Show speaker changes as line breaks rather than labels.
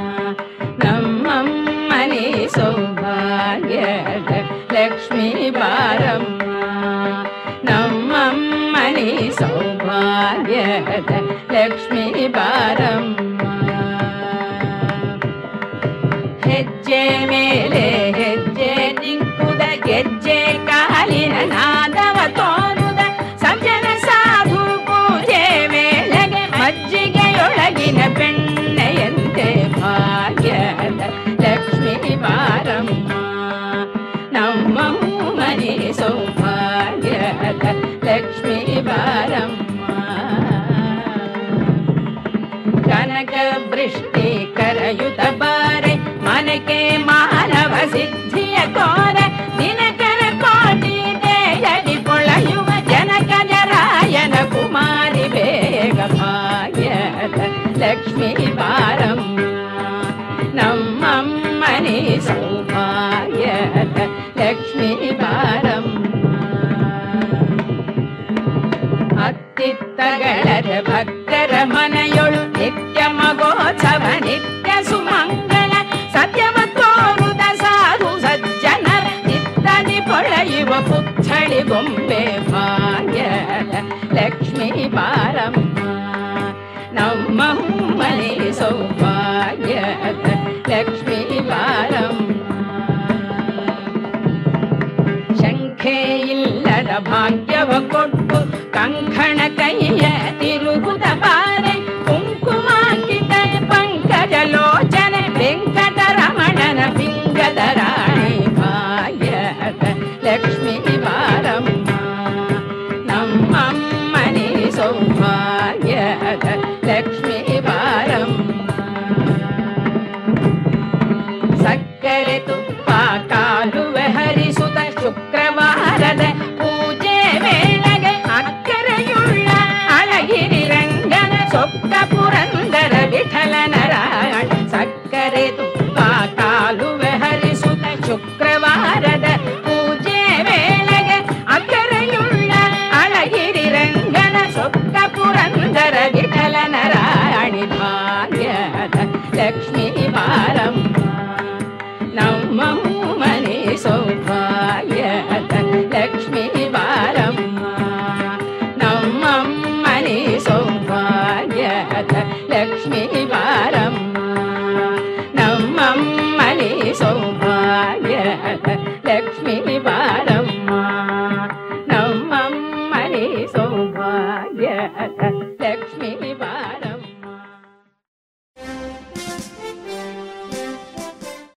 ನಮ್ಮಮ್ಮನಿ ಸೌಭಾಗ್ಯದ ಲಕ್ಷ್ಮೀ ಬಾರಮ್ಮ. ನಮ್ಮಮ್ಮನಿ ಸೌಭಾಗ್ಯದ ಲಕ್ಷ್ಮೀ ಬಾರಮ್ಮ. ಹೆಜ್ಜೆ ಮೇಲೆ ಹೆಜ್ಜೆ ನಿಂಕುದ ಗೆಜ್ಜೆ ಕಾಲಿನ ನಾದವ ತೋರುದ ಸಜ್ಜನ ಸಾಧು ಪೂಜೆ ವೇಳೆಗೆ ಮಜ್ಜಿಗೆಯೊಳಗಿನ ಬೆಣ್ಣೆಯಂತೆ ಭಾಗ್ಯದ ಲಕ್ಷ್ಮೀ ಬಾರಮ್ಮ. ನಮ್ಮ ಮನೆ ಸೌಭಾಗ್ಯದ ಲಕ್ಷ್ಮೀ ಬಾರಮ್ಮ. ಕನಕ ವೃಷ್ಟಿ ಕರಯುತ ಬಾರೆ ಮನಕೆ ಮಾನವ ಸಿದ್ಧಿಯ ತೋರ ದಿನಕರ ಕೋಟಿ ದೇಯದಿ ಕೊಳೆಯುವ ಜನಕ ಜರಾಯನ ಕುಮಾರಿ ಬೇಗ ಭಾಗ್ಯದ ಲಕ್ಷ್ಮೀ ಬಾರಮ್ಮ. ನಮ್ಮಮ್ಮನಿ ಸೌಭಾಗ್ಯದ ಲಕ್ಷ್ಮೀ ಬಾರಮ್ಮ. ಅತ್ತಿತ್ತಗಳರ ಭಕ್ತರ ಮನೆಯೊಳು ನಿತ್ಯ ಮಗೋತ್ಸವ ನಿತ್ಯ ಸುಮಂಗಳ ಸತ್ಯವ ತೋರುದ ಸಾಧು ಸಜ್ಜನರ ಚಿತ್ತದಿ ಪೊಳೆಯುವ ಪುತ್ಥಳಿ ಗೊಂಬೆ ಭಾಗ್ಯದ ಲಕ್ಷ್ಮೀ ಬಾರಮ್ಮ. ನಮ್ಮ ಮನೆ ಸೌಭಾಗ್ಯದ ಲಕ್ಷ್ಮೀ ಬಾರಮ್ಮ. ಶಂಖೆ ಇಲ್ಲದ ಭಾಗ್ಯವ ಕೊಟ್ಟು ಕಂಕಣ ಕೈಯ ತಿರುಗುದ ಬಾರೆ ಕುಂಕುಮಾಂಕಿತ ಪಂಕಜ ಲೋಚನೆ ವೆಂಕಟರಮಣನ ಪಿಂಗದ ರಾಣಿ ಭಾಗ್ಯದ ಲಕ್ಷ್ಮೀ ಬಾರಮ್ಮ. ನಮ್ಮಮ್ಮನಿ ಸೌಭಾಗ್ಯದ ಲಕ್ಷ್ಮೀ ಬಾರಮ್ಮ. ಸಕ್ಕರೆ ತುಪ್ಪ ಕಾಲುವೆ ಹರಿಸುತ್ತ ಶುಕ್ರವಾರದ ಪೂಜೆ ವೇಳೆಗೆ ಅಕ್ಕರೆಯುಳ್ಳ ಅಳಗಿರಿ ರಂಗನ ಸೊಕ್ಕ ಪುರಂದರ ವಿಠಲನ ರಾಯಣ. ಸಕ್ಕರೆ ತುಪ್ಪ ಕಾಲುವೆ ಹರಿಸುತ್ತ ಶುಕ್ರವಾರದ ಪೂಜೆ ವೇಳೆಗೆ ಅಕ್ಕರೆಯುಳ್ಳ ಅಳಗಿರಿ ರಂಗನ ಸೊಕ್ಕ ಪುರಂದರ ವಿಠಲನ ರಾಯಣಿ ಭಾಗ್ಯದ ಲಕ್ಷ್ಮೀ ಬಾರಮ್ಮ. ನಮ್ಮ ಮನೆ ಸೌಭಾಗ್ಯದ ಲಕ್ಷ್ಮೀ ಬಾರಮ್ಮ. ನಮ್ಮಮ್ಮನಿ ಸೌಭಾಗ್ಯದ ಲಕ್ಷ್ಮೀ ಬಾರಮ್ಮ. ನಮ್ಮಮ್ಮನಿ ಸೌಭಾಗ್ಯದ ಲಕ್ಷ್ಮೀ ಬಾರಮ್ಮ. ನಮ್ಮಮ್ಮನಿ ಸೌಭಾಗ್ಯದ ಲಕ್ಷ್ಮೀ